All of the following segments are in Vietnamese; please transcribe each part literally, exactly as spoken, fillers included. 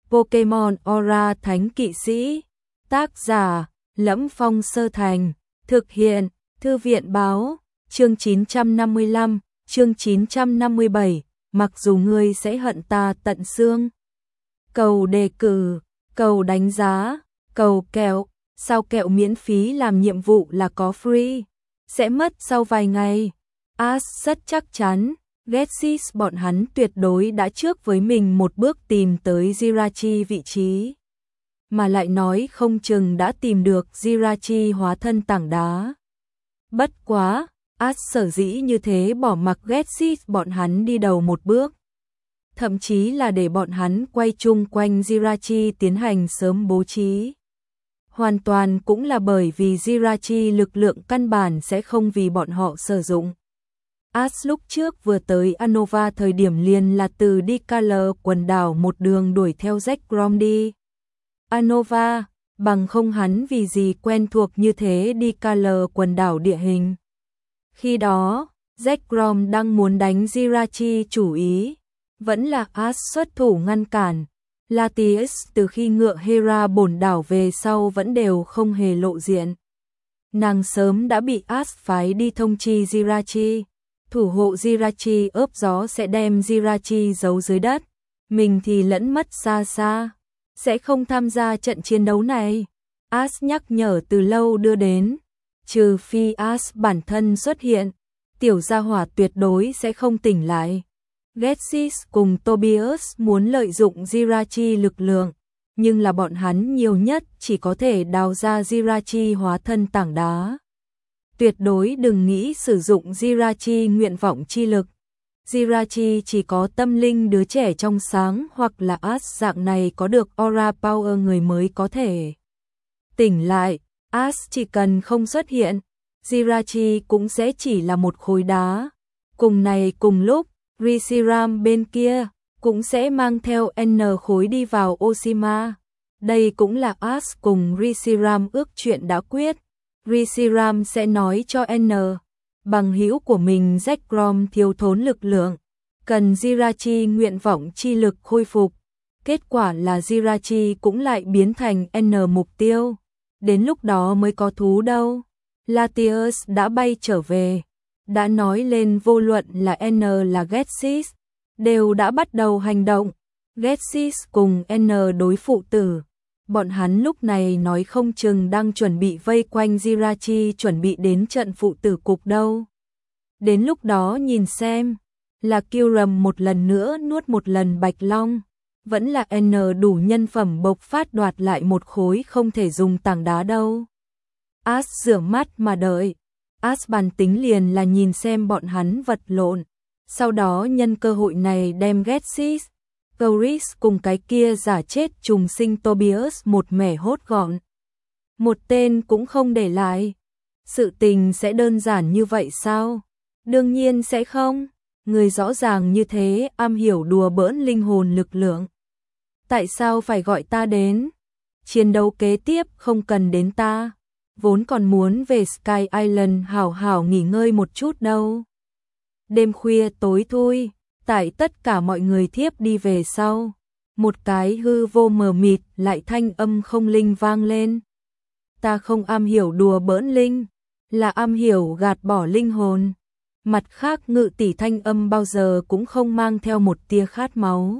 Pokemon Aura Thánh Kỵ Sĩ. Tác giả: Lẫm Phong Sơ Thành. Thực hiện: Thư viện Báo. Chương chín trăm năm mươi lăm, chương chín trăm năm mươi bảy, mặc dù ngươi sẽ hận ta tận xương. Cầu đề cử, cầu đánh giá, cầu kẹo. Sao kẹo miễn phí làm nhiệm vụ là có free? Sẽ mất sau vài ngày. Ash rất chắc chắn, Getsis bọn hắn tuyệt đối đã trước với mình một bước tìm tới Jirachi vị trí. Mà lại nói không chừng đã tìm được Jirachi hóa thân tảng đá. Bất quá, Ash sở dĩ như thế bỏ mặc Getsis bọn hắn đi đầu một bước. Thậm chí là để bọn hắn quay chung quanh Jirachi tiến hành sớm bố trí. Hoàn toàn cũng là bởi vì Jirachi lực lượng căn bản sẽ không vì bọn họ sử dụng. Ash lúc trước vừa tới Unova thời điểm liền là từ Discolor quần đảo một đường đuổi theo Jack Grom đi Unova, bằng không hắn vì gì quen thuộc như thế Discolor quần đảo địa hình. Khi đó, Jack Grom đang muốn đánh Jirachi chủ ý, vẫn là Ash xuất thủ ngăn cản. Latias từ khi ngựa Hera bổn đảo về sau vẫn đều không hề lộ diện. Nàng sớm đã bị Ash phái đi thông chi Jirachi, thủ hộ Jirachi ướp gió sẽ đem Jirachi giấu dưới đất, mình thì lẫn mất xa xa, sẽ không tham gia trận chiến đấu này. Ash nhắc nhở từ lâu đưa đến, trừ phi Ash bản thân xuất hiện, tiểu gia hỏa tuyệt đối sẽ không tỉnh lại. Getsis cùng Tobias muốn lợi dụng Jirachi lực lượng, nhưng là bọn hắn nhiều nhất chỉ có thể đào ra Jirachi hóa thân tảng đá. Tuyệt đối đừng nghĩ sử dụng Jirachi nguyện vọng chi lực. Jirachi chỉ có tâm linh đứa trẻ trong sáng hoặc là Ash dạng này có được aura power người mới có thể tỉnh lại. Ash chỉ cần không xuất hiện, Jirachi cũng sẽ chỉ là một khối đá. Cùng này cùng lúc, Reshiram bên kia cũng sẽ mang theo N khối đi vào Oshima. Đây cũng là Ash cùng Reshiram ước chuyện đã quyết. Reshiram sẽ nói cho N, bằng hữu của mình Jack Grom thiếu thốn lực lượng, cần Jirachi nguyện vọng chi lực khôi phục. Kết quả là Jirachi cũng lại biến thành N mục tiêu. Đến lúc đó mới có thú đâu. Latias đã bay trở về. Đã nói lên vô luận là N là Getsis, đều đã bắt đầu hành động. Getsis cùng N đối phụ tử. Bọn hắn lúc này nói không chừng đang chuẩn bị vây quanh Jirachi chuẩn bị đến trận phụ tử cục đâu. Đến lúc đó nhìn xem, là Kyurem một lần nữa nuốt một lần Bạch Long, vẫn là N đủ nhân phẩm bộc phát đoạt lại một khối không thể dùng tảng đá đâu. Ash rửa mắt mà đợi. Ash bàn tính liền là nhìn xem bọn hắn vật lộn, sau đó nhân cơ hội này đem Getsis, Gauris cùng cái kia giả chết trùng sinh Tobias một mẻ hốt gọn. Một tên cũng không để lại. Sự tình sẽ đơn giản như vậy sao? Đương nhiên sẽ không. Người rõ ràng như thế am hiểu đùa bỡn linh hồn lực lượng. Tại sao phải gọi ta đến? Chiến đấu kế tiếp không cần đến ta. Vốn còn muốn về Sky Island hảo hảo nghỉ ngơi một chút đâu. Đêm khuya tối thui, tại tất cả mọi người thiếp đi về sau, một cái hư vô mờ mịt lại thanh âm không linh vang lên. Ta không am hiểu đùa bỡn linh, là am hiểu gạt bỏ linh hồn. Mặt khác ngự tỷ thanh âm bao giờ cũng không mang theo một tia khát máu.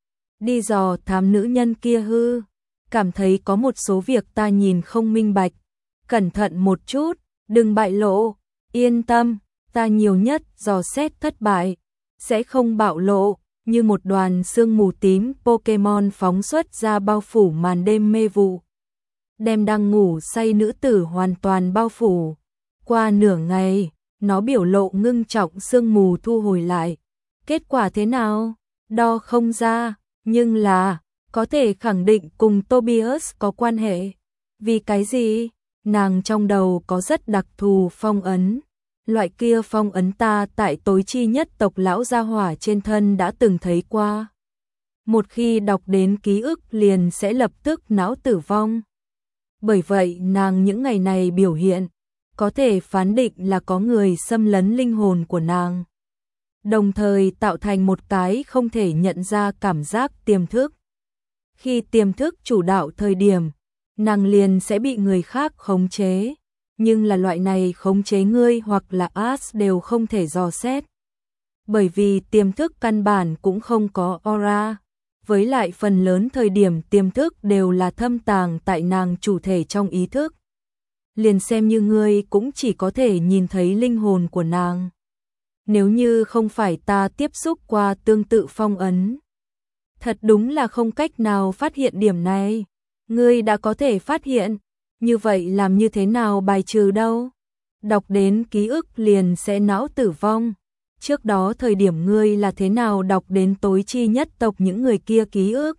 Đi dò thám nữ nhân kia hư, cảm thấy có một số việc ta nhìn không minh bạch. Cẩn thận một chút, đừng bại lộ, yên tâm, ta nhiều nhất dò xét thất bại, sẽ không bạo lộ, như một đoàn sương mù tím Pokemon phóng xuất ra bao phủ màn đêm mê vụ. Đem đang ngủ say nữ tử hoàn toàn bao phủ. Qua nửa ngày, nó biểu lộ ngưng trọng sương mù thu hồi lại. Kết quả thế nào? Đo không ra, nhưng là, có thể khẳng định cùng Tobias có quan hệ. Vì cái gì? Nàng trong đầu có rất đặc thù phong ấn. Loại kia phong ấn ta tại tối chi nhất tộc lão gia hỏa trên thân đã từng thấy qua. Một khi đọc đến ký ức liền sẽ lập tức não tử vong. Bởi vậy nàng những ngày này biểu hiện, có thể phán định là có người xâm lấn linh hồn của nàng. Đồng thời tạo thành một cái không thể nhận ra cảm giác tiềm thức. Khi tiềm thức chủ đạo thời điểm, nàng liền sẽ bị người khác khống chế, nhưng là loại này khống chế ngươi hoặc là As đều không thể dò xét. Bởi vì tiềm thức căn bản cũng không có aura, với lại phần lớn thời điểm tiềm thức đều là thâm tàng tại nàng chủ thể trong ý thức. Liền xem như ngươi cũng chỉ có thể nhìn thấy linh hồn của nàng. Nếu như không phải ta tiếp xúc qua tương tự phong ấn, thật đúng là không cách nào phát hiện điểm này. Ngươi đã có thể phát hiện, như vậy làm như thế nào bài trừ đâu? Đọc đến ký ức liền sẽ não tử vong. Trước đó thời điểm ngươi là thế nào đọc đến tối chi nhất tộc những người kia ký ức?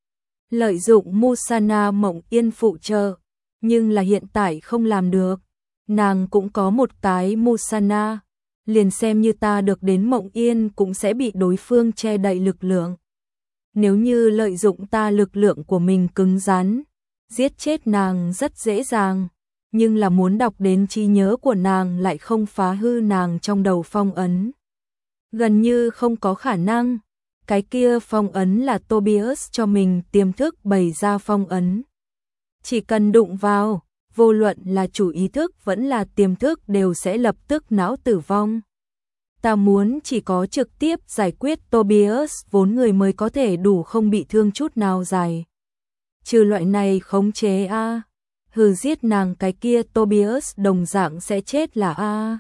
Lợi dụng Musana Mộng Yên phụ trợ, nhưng là hiện tại không làm được. Nàng cũng có một cái Musana, liền xem như ta được đến Mộng Yên cũng sẽ bị đối phương che đậy lực lượng. Nếu như lợi dụng ta lực lượng của mình cứng rắn, giết chết nàng rất dễ dàng, nhưng là muốn đọc đến trí nhớ của nàng lại không phá hư nàng trong đầu phong ấn. Gần như không có khả năng, cái kia phong ấn là Tobias cho mình tiềm thức bày ra phong ấn. Chỉ cần đụng vào, vô luận là chủ ý thức vẫn là tiềm thức đều sẽ lập tức não tử vong. Ta muốn chỉ có trực tiếp giải quyết Tobias vốn người mới có thể đủ không bị thương chút nào dài. Trừ loại này khống chế a, à. Hừ giết nàng cái kia Tobias đồng dạng sẽ chết là a. À.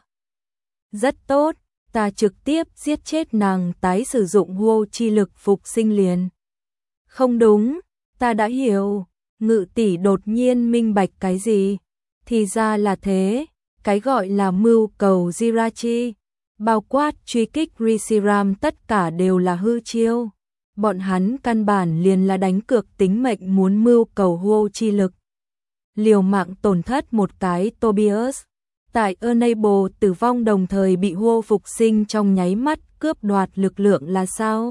Rất tốt, ta trực tiếp giết chết nàng tái sử dụng hô chi lực phục sinh liền. Không đúng, ta đã hiểu, Ngự tỷ đột nhiên minh bạch cái gì? Thì ra là thế, cái gọi là mưu cầu Jirachi, bao quát truy kích Reshiram tất cả đều là hư chiêu. Bọn hắn căn bản liền là đánh cược tính mệnh muốn mưu cầu hô chi lực. Liều mạng tổn thất một cái Tobias. Tại Enable tử vong đồng thời bị hô phục sinh trong nháy mắt cướp đoạt lực lượng là sao?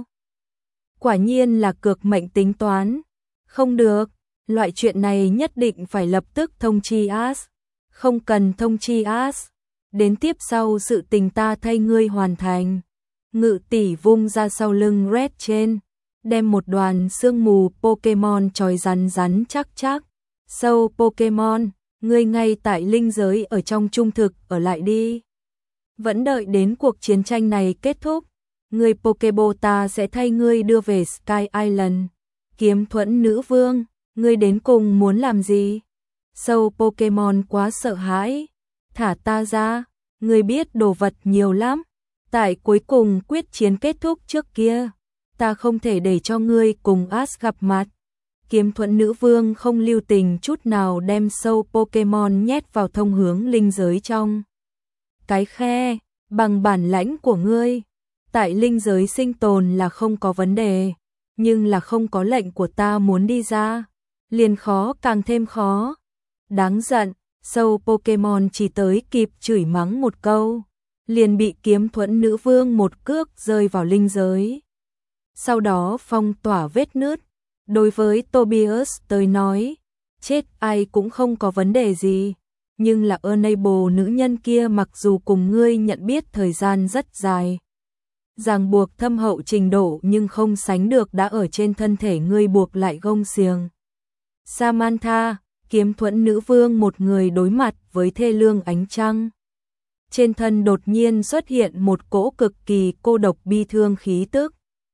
Quả nhiên là cược mệnh tính toán. Không được, loại chuyện này nhất định phải lập tức thông chi As. Không cần thông chi As. Đến tiếp sau sự tình ta thay ngươi hoàn thành. Ngự tỷ vung ra sau lưng Red trên, đem một đoàn sương mù Pokemon chói rắn rắn chắc chắc. Sâu Pokemon, ngươi ngay tại linh giới ở trong trung thực ở lại đi. Vẫn đợi đến cuộc chiến tranh này kết thúc, ngươi Pokeball ta sẽ thay ngươi đưa về Sky Island. Kiếm Thuẫn nữ vương, ngươi đến cùng muốn làm gì? Sâu Pokemon quá sợ hãi, thả ta ra, ngươi biết đồ vật nhiều lắm. Tại cuối cùng quyết chiến kết thúc trước kia, ta không thể để cho ngươi cùng Ash gặp mặt. Kiếm Thuẫn nữ vương không lưu tình chút nào đem sâu Pokemon nhét vào thông hướng linh giới trong cái khe. Bằng bản lãnh của ngươi, tại linh giới sinh tồn là không có vấn đề, nhưng là không có lệnh của ta muốn đi ra, liền khó càng thêm khó. Đáng giận, sâu Pokemon chỉ tới kịp chửi mắng một câu, liền bị Kiếm Thuẫn nữ vương một cước rơi vào linh giới. Sau đó phong tỏa vết nứt. Đối với Tobias tới nói, chết ai cũng không có vấn đề gì, nhưng là Enable nữ nhân kia mặc dù cùng ngươi nhận biết thời gian rất dài, ràng buộc thâm hậu trình độ nhưng không sánh được đã ở trên thân thể ngươi buộc lại gông xiềng. Samantha, Kiếm Thuẫn nữ vương một người đối mặt với thê lương ánh trăng. Trên thân đột nhiên xuất hiện một cỗ cực kỳ cô độc bi thương khí tức.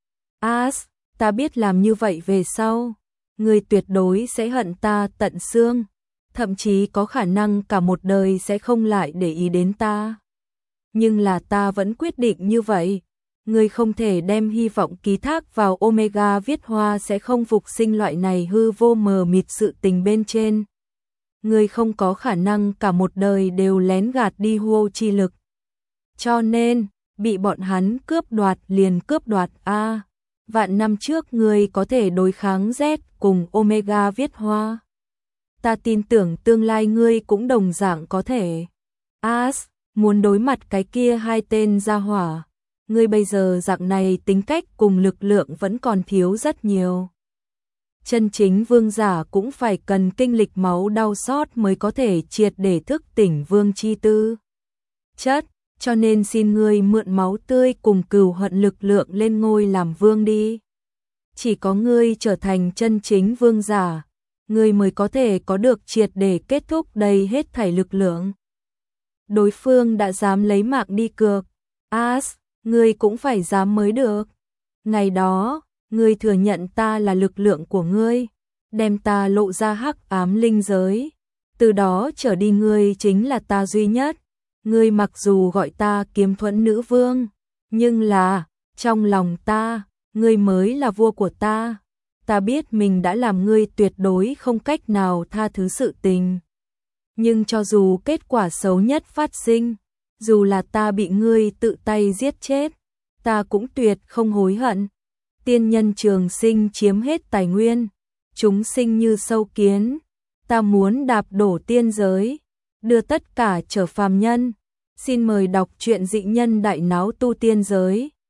As, ta biết làm như vậy về sau, ngươi tuyệt đối sẽ hận ta tận xương, thậm chí có khả năng cả một đời sẽ không lại để ý đến ta. Nhưng là ta vẫn quyết định như vậy, ngươi không thể đem hy vọng ký thác vào Omega viết hoa sẽ không phục sinh loại này hư vô mờ mịt sự tình bên trên. Ngươi không có khả năng cả một đời đều lén gạt đi hô chi lực. Cho nên, bị bọn hắn cướp đoạt liền cướp đoạt a. Vạn năm trước ngươi có thể đối kháng Z cùng Omega viết hoa. Ta tin tưởng tương lai ngươi cũng đồng dạng có thể. As, muốn đối mặt cái kia hai tên gia hỏa. Ngươi bây giờ dạng này tính cách cùng lực lượng vẫn còn thiếu rất nhiều. Chân chính vương giả cũng phải cần kinh lịch máu đau xót mới có thể triệt để thức tỉnh vương chi tư chất. Cho nên xin ngươi mượn máu tươi cùng cừu hận lực lượng lên ngôi làm vương đi. chỉ có ngươi trở thành chân chính vương giả, ngươi mới có thể có được triệt để kết thúc đầy hết thảy lực lượng. Đối phương đã dám lấy mạng đi cược, As, ngươi cũng phải dám mới được. Ngày đó, ngươi thừa nhận ta là lực lượng của ngươi, đem ta lộ ra hắc ám linh giới. Từ đó trở đi ngươi chính là ta duy nhất. Ngươi mặc dù gọi ta Kiếm Thuẫn Nữ Vương, nhưng là, trong lòng ta, ngươi mới là vua của ta. Ta biết mình đã làm ngươi tuyệt đối không cách nào tha thứ sự tình. Nhưng cho dù kết quả xấu nhất phát sinh, dù là ta bị ngươi tự tay giết chết, ta cũng tuyệt không hối hận. Tiên nhân trường sinh chiếm hết tài nguyên, chúng sinh như sâu kiến. Ta muốn đạp đổ tiên giới, đưa tất cả trở phàm nhân. Xin mời đọc truyện Dị Nhân Đại Náo Tu Tiên Giới.